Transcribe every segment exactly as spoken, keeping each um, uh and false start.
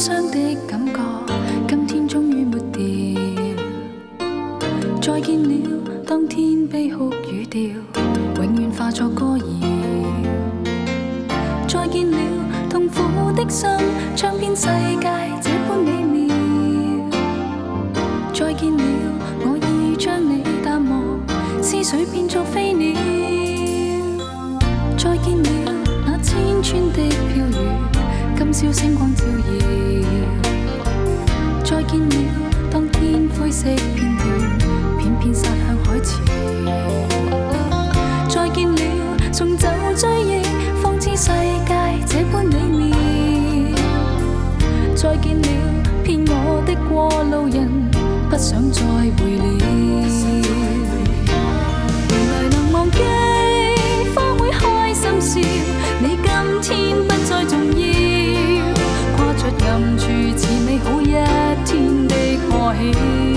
傷的感覺，今天終於抹掉。再見了，當天悲哭語調，永遠化作歌謠。再見了，痛苦的心，唱遍世界這般美妙。再見了，我已將你淡忘，思緒變作飛鳥。再見了，那千川的飄雨，今宵星光照耀。再見了，當天灰色片段，偏偏殺向海潮。再見了，送走追憶，方知世界這般美妙。再見了，騙我的過路人，不想再回了。原來能忘記，方會開心笑。你今天不再重要，跨出暗處似美好一天的過曉。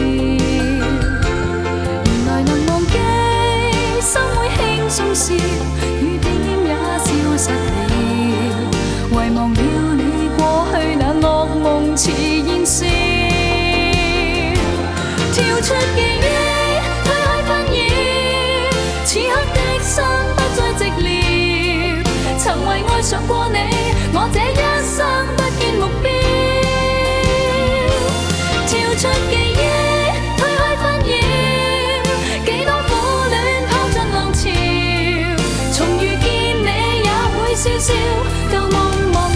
原來能忘記，心會輕鬆笑，雨點也消失了。遺忘了你過去那惡夢似燃燒。跳出記憶，推開紛擾，此刻的心不再寂寥。曾為愛上過你，我這一生不見目標。跳出記憶，推開紛擾，幾多苦戀拋進浪潮。重遇見你也會笑笑，舊夢忘了。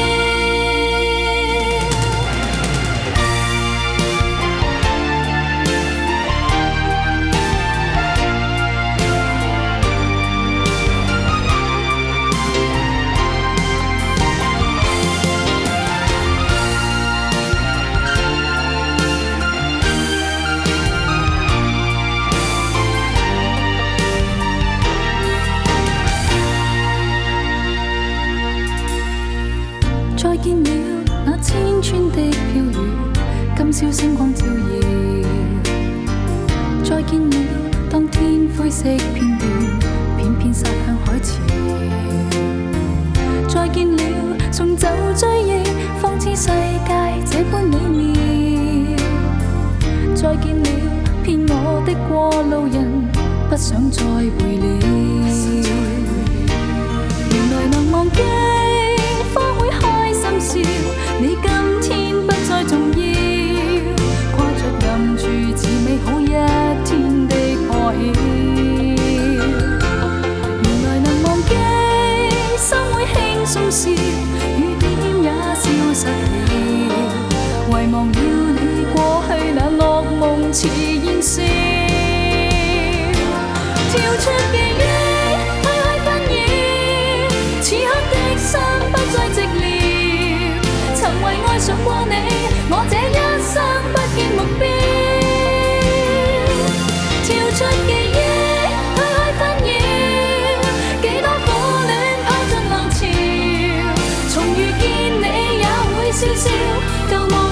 再見了，那千川的飄雨，今宵星光照耀。再見了，當天灰色片段，偏偏殺向海潮。再見了，送走追憶，方知世界這般美妙。再見了，騙我的過路人，不想再回了。原來能忘記，方會開心笑。你今天不再重要，跨出暗處似美好一天的破曉。原來能忘記，心會輕鬆笑，雨點也消失了。遺忘了你過去那惡夢似燃燒。跳出記憶，推開紛擾，此刻的心不再寂寥。曾為愛上過你，我這一生不見目標。跳出記憶，推開紛擾，幾多苦戀拋進浪潮。重遇見你也會笑笑，舊夢